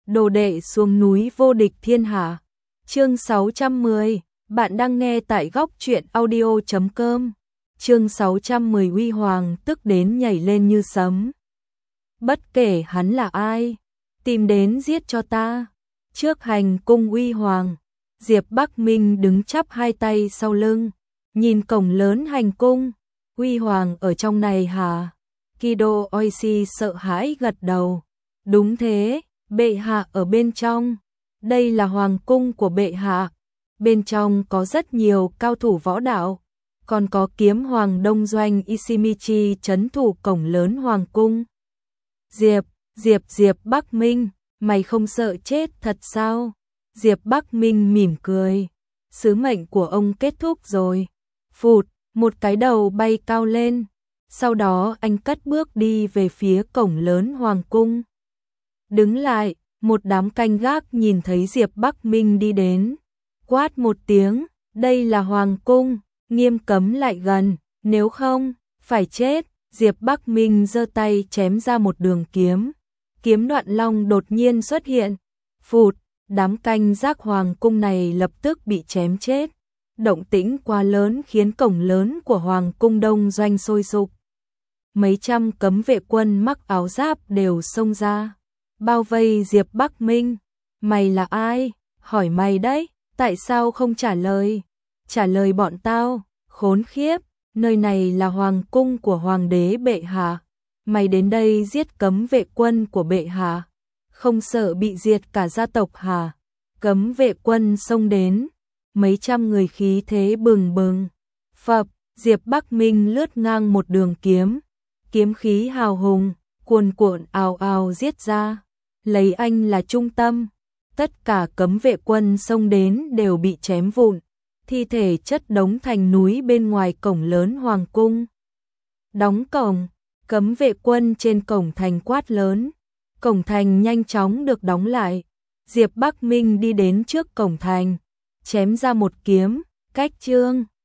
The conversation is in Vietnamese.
đồ đệ xuống núi vô địch thiên hạ. Chương 610, bạn đang nghe tại góc truyện audio.com. Chương 610 Uy Hoàng tức đến nhảy lên như sấm. Bất kể hắn là ai, tìm đến giết cho ta. Trước hành cung Uy Hoàng, Diệp Bắc Minh đứng chắp hai tay sau lưng, nhìn cổng lớn hành cung. Uy Hoàng ở trong này hả? Kido Oishi sợ hãi gật đầu. Đúng thế, bệ hạ ở bên trong. Đây là hoàng cung của bệ hạ. Bên trong có rất nhiều cao thủ võ đạo, còn có kiếm hoàng đông doanh Ishimichi trấn thủ cổng lớn hoàng cung. Diệp Bắc Minh, mày không sợ chết thật sao? Diệp Bắc Minh mỉm cười. Sứ mệnh của ông kết thúc rồi. Phụt, một cái đầu bay cao lên. Sau đó anh cất bước đi về phía cổng lớn hoàng cung. Đứng lại, một đám canh gác nhìn thấy Diệp Bắc Minh đi đến. Quát một tiếng, đây là hoàng cung, nghiêm cấm lại gần, nếu không, phải chết. Diệp Bắc Minh giơ tay chém ra một đường kiếm. Kiếm đoạn long đột nhiên xuất hiện. Phụt, đám canh gác hoàng cung này lập tức bị chém chết. Động tĩnh quá lớn khiến cổng lớn của hoàng cung đông doanh sôi sục. Mấy trăm cấm vệ quân mặc áo giáp đều xông ra, bao vây Diệp Bắc Minh. Mày là ai? Hỏi mày đấy, tại sao không trả lời? Trả lời bọn tao, khốn khiếp, nơi này là hoàng cung của hoàng đế bệ hạ. Mày đến đây giết cấm vệ quân của bệ hạ, không sợ bị diệt cả gia tộc hả? Cấm vệ quân xông đến, mấy trăm người khí thế bừng bừng. Phập, Diệp Bắc Minh lướt ngang một đường kiếm. Kiếm khí hào hùng, cuồn cuộn ào ào giết ra, lấy anh là trung tâm. Tất cả cấm vệ quân xông đến đều bị chém vụn, thi thể chất đống thành núi bên ngoài cổng lớn hoàng cung. Đóng cổng, cấm vệ quân trên cổng thành quát lớn. Cổng thành nhanh chóng được đóng lại. Diệp Bắc Minh đi đến trước cổng thành, chém ra một kiếm, cách chương